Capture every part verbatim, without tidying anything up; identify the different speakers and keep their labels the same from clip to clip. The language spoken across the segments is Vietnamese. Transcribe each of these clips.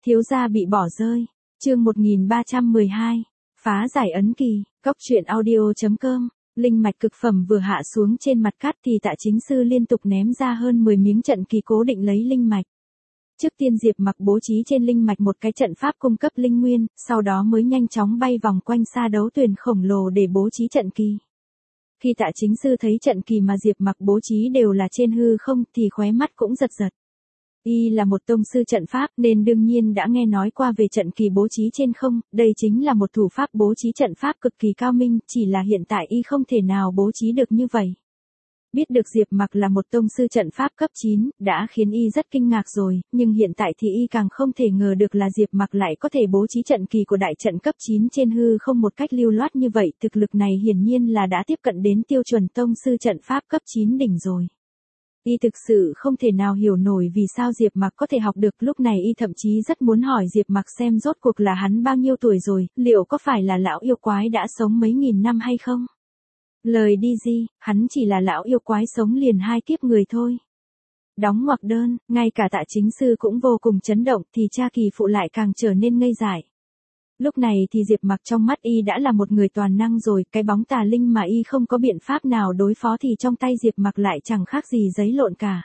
Speaker 1: Thiếu gia bị bỏ rơi. Chương một nghìn ba trăm mười hai. Phá giải ấn kỳ. Góc truyện audio chấm com. Linh mạch cực phẩm vừa hạ xuống trên mặt cát thì Tạ Chính Sư liên tục ném ra hơn mười miếng trận kỳ cố định lấy linh mạch. Trước tiên Diệp Mặc bố trí trên linh mạch một cái trận pháp cung cấp linh nguyên, sau đó mới nhanh chóng bay vòng quanh sa đấu tuyền khổng lồ để bố trí trận kỳ. Khi Tạ Chính Sư thấy trận kỳ mà Diệp Mặc bố trí đều là trên hư không thì khóe mắt cũng giật giật. Y là một tông sư trận pháp nên đương nhiên đã nghe nói qua về trận kỳ bố trí trên không, đây chính là một thủ pháp bố trí trận pháp cực kỳ cao minh, chỉ là hiện tại Y không thể nào bố trí được như vậy. Biết được Diệp Mặc là một tông sư trận pháp cấp chín, đã khiến Y rất kinh ngạc rồi, nhưng hiện tại thì Y càng không thể ngờ được là Diệp Mặc lại có thể bố trí trận kỳ của đại trận cấp chín trên hư không một cách lưu loát như vậy, thực lực này hiển nhiên là đã tiếp cận đến tiêu chuẩn tông sư trận pháp cấp chín đỉnh rồi. Y thực sự không thể nào hiểu nổi vì sao Diệp Mặc có thể học được, lúc này Y thậm chí rất muốn hỏi Diệp Mặc xem rốt cuộc là hắn bao nhiêu tuổi rồi, liệu có phải là lão yêu quái đã sống mấy nghìn năm hay không? Lời đi di, hắn chỉ là lão yêu quái sống liền hai kiếp người thôi. Đóng ngoặc đơn, ngay cả Tạ Chính Sư cũng vô cùng chấn động thì cha kỳ phụ lại càng trở nên ngây dại. Lúc này thì Diệp Mặc trong mắt Y đã là một người toàn năng rồi, cái bóng tà linh mà Y không có biện pháp nào đối phó thì trong tay Diệp Mặc lại chẳng khác gì giấy lộn cả.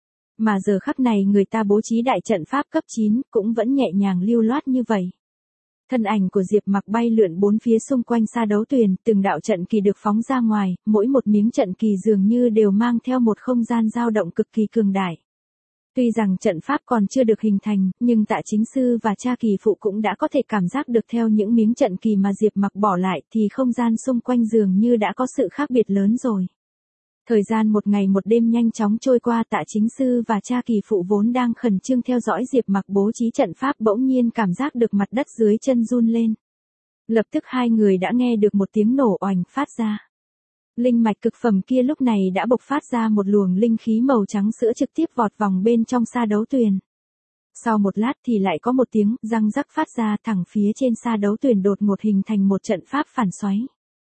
Speaker 1: Mà giờ khắc này người ta bố trí đại trận pháp cấp chín cũng vẫn nhẹ nhàng lưu loát như vậy. Thân ảnh của Diệp Mặc bay lượn bốn phía xung quanh sa đấu tuyền, từng đạo trận kỳ được phóng ra ngoài, mỗi một miếng trận kỳ dường như đều mang theo một không gian dao động cực kỳ cường đại. Tuy rằng trận pháp còn chưa được hình thành, nhưng Tạ Chính Sư và cha kỳ phụ cũng đã có thể cảm giác được theo những miếng trận kỳ mà Diệp Mặc bỏ lại thì không gian xung quanh dường như đã có sự khác biệt lớn rồi. Thời gian một ngày một đêm nhanh chóng trôi qua, Tạ Chính Sư và cha kỳ phụ vốn đang khẩn trương theo dõi Diệp Mặc bố trí trận pháp bỗng nhiên cảm giác được mặt đất dưới chân run lên. Lập tức hai người đã nghe được một tiếng nổ oành phát ra. Linh mạch cực phẩm kia lúc này đã bộc phát ra một luồng linh khí màu trắng sữa trực tiếp vọt vòng bên trong sa đấu tuyền. Sau một lát thì lại có một tiếng răng rắc phát ra, thẳng phía trên sa đấu tuyền đột ngột hình thành một trận pháp phản xoáy.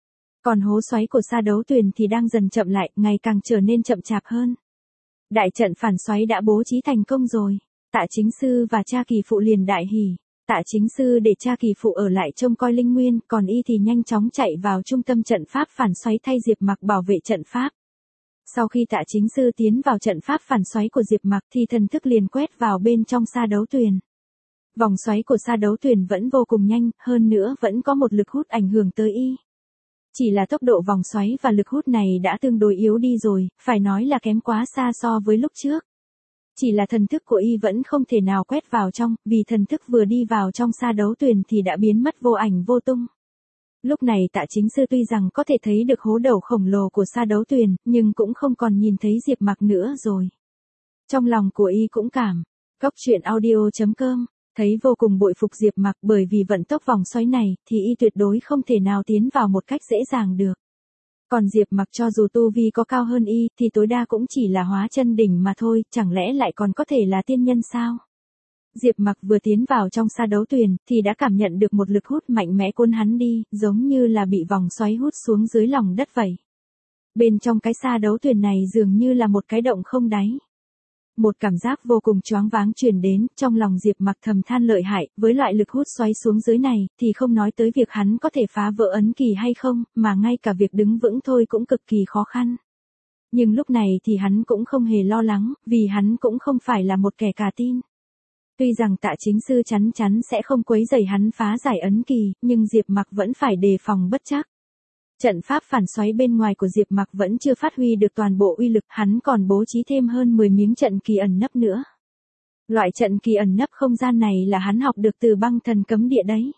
Speaker 1: Còn hố xoáy của sa đấu tuyền thì đang dần chậm lại, ngày càng trở nên chậm chạp hơn. Đại trận phản xoáy đã bố trí thành công rồi. Tạ Chính Sư và cha kỳ phụ liền đại hỉ. Tạ Chính Sư để cha kỳ phụ ở lại trông coi linh nguyên, còn Y thì nhanh chóng chạy vào trung tâm trận pháp phản xoáy thay Diệp Mặc bảo vệ trận pháp. Sau khi Tạ Chính Sư tiến vào trận pháp phản xoáy của Diệp Mặc thì thần thức liền quét vào bên trong sa đấu tuyền. Vòng xoáy của sa đấu tuyền vẫn vô cùng nhanh, hơn nữa vẫn có một lực hút ảnh hưởng tới Y. Chỉ là tốc độ vòng xoáy và lực hút này đã tương đối yếu đi rồi, phải nói là kém quá xa so với lúc trước. Chỉ là thần thức của Y vẫn không thể nào quét vào trong, vì thần thức vừa đi vào trong sa đấu tuyền thì đã biến mất vô ảnh vô tung. Lúc này Tạ Chính Sư tuy rằng có thể thấy được hố đầu khổng lồ của sa đấu tuyền, nhưng cũng không còn nhìn thấy Diệp Mặc nữa rồi. Trong lòng của Y cũng cảm, góc truyện audio chấm com, thấy vô cùng bội phục Diệp Mặc, bởi vì vận tốc vòng xoáy này thì Y tuyệt đối không thể nào tiến vào một cách dễ dàng được. Còn Diệp Mặc cho dù tu vi có cao hơn Y thì tối đa cũng chỉ là hóa chân đỉnh mà thôi, chẳng lẽ lại còn có thể là tiên nhân sao? Diệp Mặc vừa tiến vào trong sa đấu tuyền thì đã cảm nhận được một lực hút mạnh mẽ cuốn hắn đi, giống như là bị vòng xoáy hút xuống dưới lòng đất vậy. Bên trong cái sa đấu tuyền này dường như là một cái động không đáy. Một cảm giác vô cùng choáng váng truyền đến, trong lòng Diệp Mặc thầm than lợi hại, với loại lực hút xoáy xuống dưới này, thì không nói tới việc hắn có thể phá vỡ ấn kỳ hay không, mà ngay cả việc đứng vững thôi cũng cực kỳ khó khăn. Nhưng lúc này thì hắn cũng không hề lo lắng, vì hắn cũng không phải là một kẻ cà tin. Tuy rằng Tạ Chính Sư chắn chắn sẽ không quấy rầy hắn phá giải ấn kỳ, nhưng Diệp Mặc vẫn phải đề phòng bất trắc. Trận pháp phản xoáy bên ngoài của Diệp Mặc vẫn chưa phát huy được toàn bộ uy lực, hắn còn bố trí thêm hơn mười miếng trận kỳ ẩn nấp nữa. Loại trận kỳ ẩn nấp không gian này là hắn học được từ băng thần cấm địa đấy.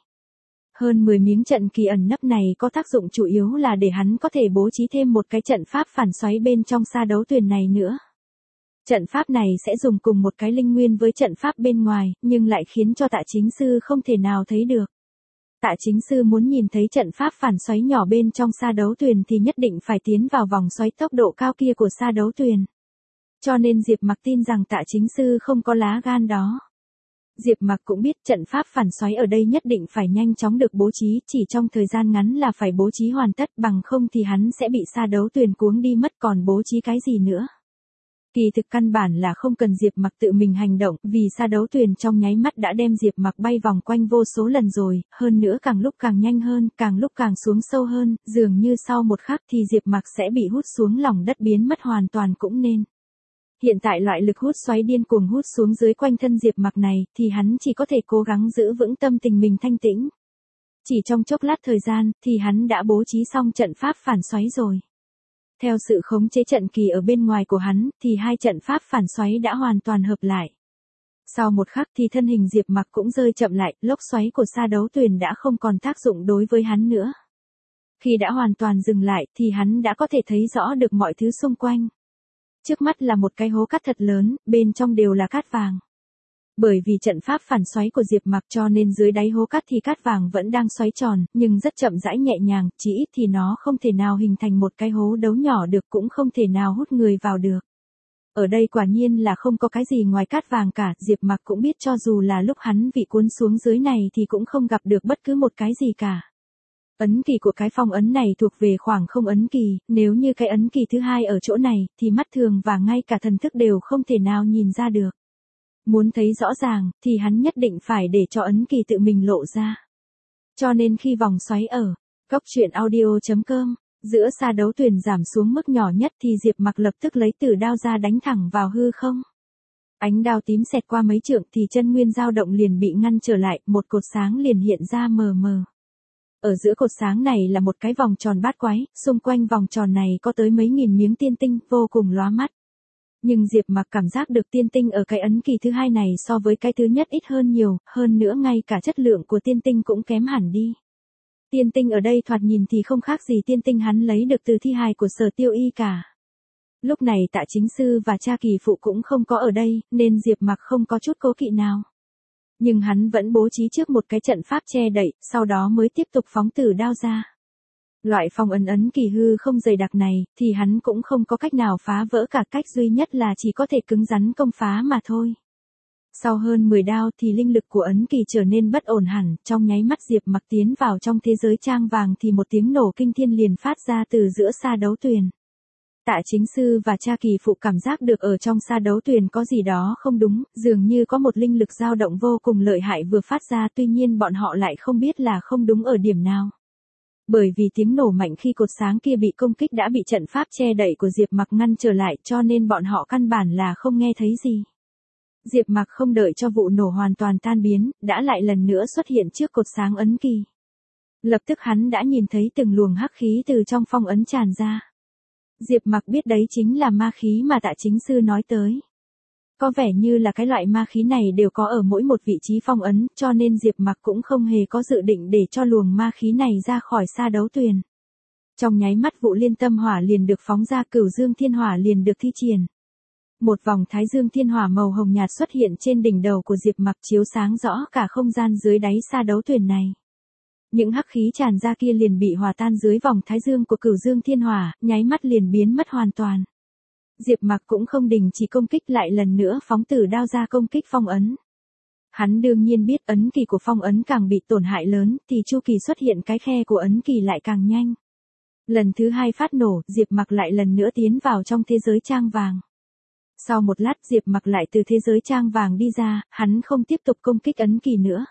Speaker 1: Hơn mười miếng trận kỳ ẩn nấp này có tác dụng chủ yếu là để hắn có thể bố trí thêm một cái trận pháp phản xoáy bên trong sa đấu tuyền này nữa. Trận pháp này sẽ dùng cùng một cái linh nguyên với trận pháp bên ngoài, nhưng lại khiến cho Tạ Chính Sư không thể nào thấy được. Tạ Chính Sư muốn nhìn thấy trận pháp phản xoáy nhỏ bên trong sa đấu tuyền thì nhất định phải tiến vào vòng xoáy tốc độ cao kia của sa đấu tuyền. Cho nên Diệp Mặc tin rằng Tạ Chính Sư không có lá gan đó. Diệp Mặc cũng biết trận pháp phản xoáy ở đây nhất định phải nhanh chóng được bố trí, chỉ trong thời gian ngắn là phải bố trí hoàn tất, bằng không thì hắn sẽ bị sa đấu tuyền cuống đi mất, còn bố trí cái gì nữa. Kỳ thực căn bản là không cần Diệp Mặc tự mình hành động, vì sa đấu thuyền trong nháy mắt đã đem Diệp Mặc bay vòng quanh vô số lần rồi, hơn nữa càng lúc càng nhanh hơn, càng lúc càng xuống sâu hơn, dường như sau một khắc thì Diệp Mặc sẽ bị hút xuống lòng đất biến mất hoàn toàn cũng nên. Hiện tại loại lực hút xoáy điên cuồng hút xuống dưới quanh thân Diệp Mặc này, thì hắn chỉ có thể cố gắng giữ vững tâm tình mình thanh tĩnh. Chỉ trong chốc lát thời gian, thì hắn đã bố trí xong trận pháp phản xoáy rồi. Theo sự khống chế trận kỳ ở bên ngoài của hắn, thì hai trận pháp phản xoáy đã hoàn toàn hợp lại. Sau một khắc thì thân hình Diệp Mặc cũng rơi chậm lại, lốc xoáy của sa đấu thuyền đã không còn tác dụng đối với hắn nữa. Khi đã hoàn toàn dừng lại, thì hắn đã có thể thấy rõ được mọi thứ xung quanh. Trước mắt là một cái hố cát thật lớn, bên trong đều là cát vàng. Bởi vì trận pháp phản xoáy của Diệp Mặc cho nên dưới đáy hố cát thì cát vàng vẫn đang xoáy tròn, nhưng rất chậm rãi nhẹ nhàng, chỉ ít thì nó không thể nào hình thành một cái hố đấu nhỏ được, cũng không thể nào hút người vào được. Ở đây quả nhiên là không có cái gì ngoài cát vàng cả, Diệp Mặc cũng biết cho dù là lúc hắn bị cuốn xuống dưới này thì cũng không gặp được bất cứ một cái gì cả. Ấn kỳ của cái phong ấn này thuộc về khoảng không ấn kỳ, nếu như cái ấn kỳ thứ hai ở chỗ này, thì mắt thường và ngay cả thần thức đều không thể nào nhìn ra được. Muốn thấy rõ ràng, thì hắn nhất định phải để cho ấn kỳ tự mình lộ ra. Cho nên khi vòng xoáy ở góc truyện audio chấm com, giữa sa đấu thuyền giảm xuống mức nhỏ nhất thì Diệp Mặc lập tức lấy tử đao ra đánh thẳng vào hư không. Ánh đao tím xẹt qua mấy trượng thì chân nguyên dao động liền bị ngăn trở lại, một cột sáng liền hiện ra mờ mờ. Ở giữa cột sáng này là một cái vòng tròn bát quái, xung quanh vòng tròn này có tới mấy nghìn miếng tiên tinh, vô cùng lóa mắt. Nhưng Diệp Mặc cảm giác được tiên tinh ở cái ấn kỳ thứ hai này so với cái thứ nhất ít hơn nhiều, hơn nữa ngay cả chất lượng của tiên tinh cũng kém hẳn đi. Tiên tinh ở đây thoạt nhìn thì không khác gì tiên tinh hắn lấy được từ thi hài của Sở Tiêu Y cả. Lúc này Tạ Chính Sư và Cha Kỳ Phụ cũng không có ở đây, nên Diệp Mặc không có chút cố kỵ nào. Nhưng hắn vẫn bố trí trước một cái trận pháp che đậy, sau đó mới tiếp tục phóng tử đao ra. Loại phong ấn ấn kỳ hư không dày đặc này, thì hắn cũng không có cách nào phá vỡ cả, cách duy nhất là chỉ có thể cứng rắn công phá mà thôi. Sau hơn mười đao thì linh lực của ấn kỳ trở nên bất ổn hẳn, trong nháy mắt Diệp Mặc tiến vào trong thế giới trang vàng thì một tiếng nổ kinh thiên liền phát ra từ giữa sa đấu thuyền. Tạ Chính Sư và Cha Kỳ Phụ cảm giác được ở trong sa đấu thuyền có gì đó không đúng, dường như có một linh lực dao động vô cùng lợi hại vừa phát ra, tuy nhiên bọn họ lại không biết là không đúng ở điểm nào. Bởi vì tiếng nổ mạnh khi cột sáng kia bị công kích đã bị trận pháp che đậy của Diệp Mặc ngăn trở lại, cho nên bọn họ căn bản là không nghe thấy gì. Diệp Mặc không đợi cho vụ nổ hoàn toàn tan biến, đã lại lần nữa xuất hiện trước cột sáng ấn kỳ. Lập tức hắn đã nhìn thấy từng luồng hắc khí từ trong phong ấn tràn ra. Diệp Mặc biết đấy chính là ma khí mà Tạ Chính Sư nói tới. Có vẻ như là cái loại ma khí này đều có ở mỗi một vị trí phong ấn, cho nên Diệp Mặc cũng không hề có dự định để cho luồng ma khí này ra khỏi sa đấu thuyền. Trong nháy mắt vụ liên tâm hỏa liền được phóng ra, cửu dương thiên hỏa liền được thi triển. Một vòng thái dương thiên hỏa màu hồng nhạt xuất hiện trên đỉnh đầu của Diệp Mặc, chiếu sáng rõ cả không gian dưới đáy sa đấu thuyền này. Những hắc khí tràn ra kia liền bị hòa tan dưới vòng thái dương của cửu dương thiên hỏa, nháy mắt liền biến mất hoàn toàn. Diệp Mặc cũng không đình chỉ công kích, lại lần nữa phóng tử đao ra công kích phong ấn. Hắn đương nhiên biết ấn kỳ của phong ấn càng bị tổn hại lớn, thì chu kỳ xuất hiện cái khe của ấn kỳ lại càng nhanh. Lần thứ hai phát nổ, Diệp Mặc lại lần nữa tiến vào trong thế giới trang vàng. Sau một lát Diệp Mặc lại từ thế giới trang vàng đi ra, hắn không tiếp tục công kích ấn kỳ nữa.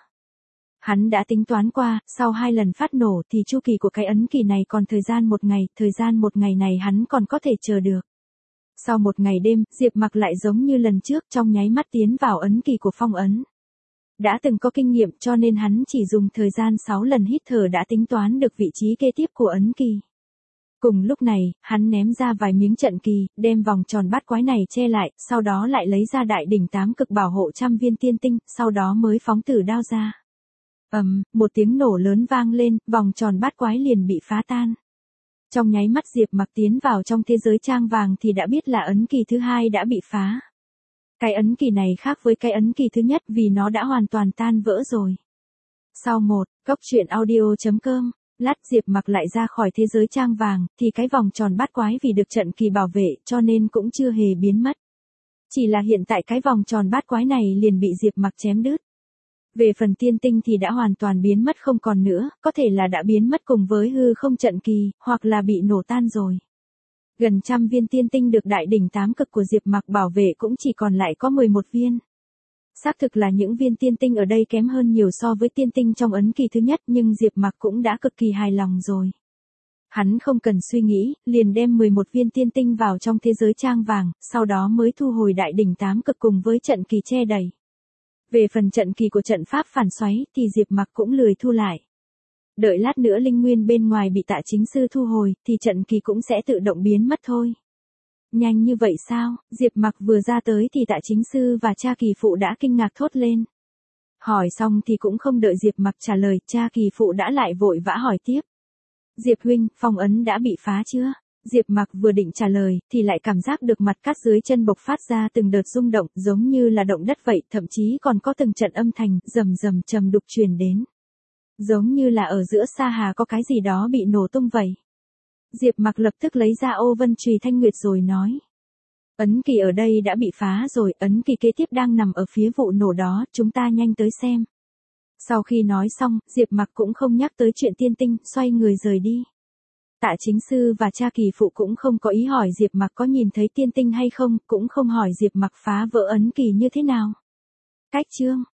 Speaker 1: Hắn đã tính toán qua, sau hai lần phát nổ thì chu kỳ của cái ấn kỳ này còn thời gian một ngày, thời gian một ngày này hắn còn có thể chờ được. Sau một ngày đêm, Diệp Mặc lại giống như lần trước trong nháy mắt tiến vào ấn kỳ của phong ấn. Đã từng có kinh nghiệm cho nên hắn chỉ dùng thời gian sáu lần hít thở đã tính toán được vị trí kế tiếp của ấn kỳ. Cùng lúc này, hắn ném ra vài miếng trận kỳ, đem vòng tròn bát quái này che lại, sau đó lại lấy ra đại đỉnh tám cực bảo hộ trăm viên tiên tinh, sau đó mới phóng tử đao ra. Ầm, um, một tiếng nổ lớn vang lên, vòng tròn bát quái liền bị phá tan. Trong nháy mắt Diệp Mặc tiến vào trong thế giới trang vàng thì đã biết là ấn kỳ thứ hai đã bị phá. Cái ấn kỳ này khác với cái ấn kỳ thứ nhất vì nó đã hoàn toàn tan vỡ rồi. Sau một, góc truyện audio chấm com, lát Diệp Mặc lại ra khỏi thế giới trang vàng, thì cái vòng tròn bát quái vì được trận kỳ bảo vệ cho nên cũng chưa hề biến mất. Chỉ là hiện tại cái vòng tròn bát quái này liền bị Diệp Mặc chém đứt. Về phần tiên tinh thì đã hoàn toàn biến mất không còn nữa, có thể là đã biến mất cùng với hư không trận kỳ, hoặc là bị nổ tan rồi. Gần trăm viên tiên tinh được đại đỉnh tám cực của Diệp Mặc bảo vệ cũng chỉ còn lại có mười một viên. Xác thực là những viên tiên tinh ở đây kém hơn nhiều so với tiên tinh trong ấn kỳ thứ nhất, nhưng Diệp Mặc cũng đã cực kỳ hài lòng rồi. Hắn không cần suy nghĩ, liền đem mười một viên tiên tinh vào trong thế giới trang vàng, sau đó mới thu hồi đại đỉnh tám cực cùng với trận kỳ che đẩy. Về phần trận kỳ của trận pháp phản xoáy thì Diệp Mặc cũng lười thu lại. Đợi lát nữa linh nguyên bên ngoài bị Tạ Chính Sư thu hồi thì trận kỳ cũng sẽ tự động biến mất thôi. Nhanh như vậy sao? Diệp Mặc vừa ra tới thì Tạ Chính Sư và cha kỳ phụ đã kinh ngạc thốt lên. Hỏi xong thì cũng không đợi Diệp Mặc trả lời, cha kỳ phụ đã lại vội vã hỏi tiếp. Diệp huynh, phong ấn đã bị phá chưa? Diệp Mặc vừa định trả lời thì lại cảm giác được mặt cát dưới chân bộc phát ra từng đợt rung động, giống như là động đất vậy, thậm chí còn có từng trận âm thanh rầm rầm trầm đục truyền đến. Giống như là ở giữa sa hà có cái gì đó bị nổ tung vậy. Diệp Mặc lập tức lấy ra ô vân chùy thanh nguyệt rồi nói. Ấn kỳ ở đây đã bị phá rồi, ấn kỳ kế tiếp đang nằm ở phía vụ nổ đó, chúng ta nhanh tới xem. Sau khi nói xong, Diệp Mặc cũng không nhắc tới chuyện tiên tinh, xoay người rời đi. Tạ Chính Sư và cha kỳ phụ cũng không có ý hỏi Diệp Mặc có nhìn thấy tiên tinh hay không, cũng không hỏi Diệp Mặc phá vỡ ấn kỳ như thế nào. Cách chương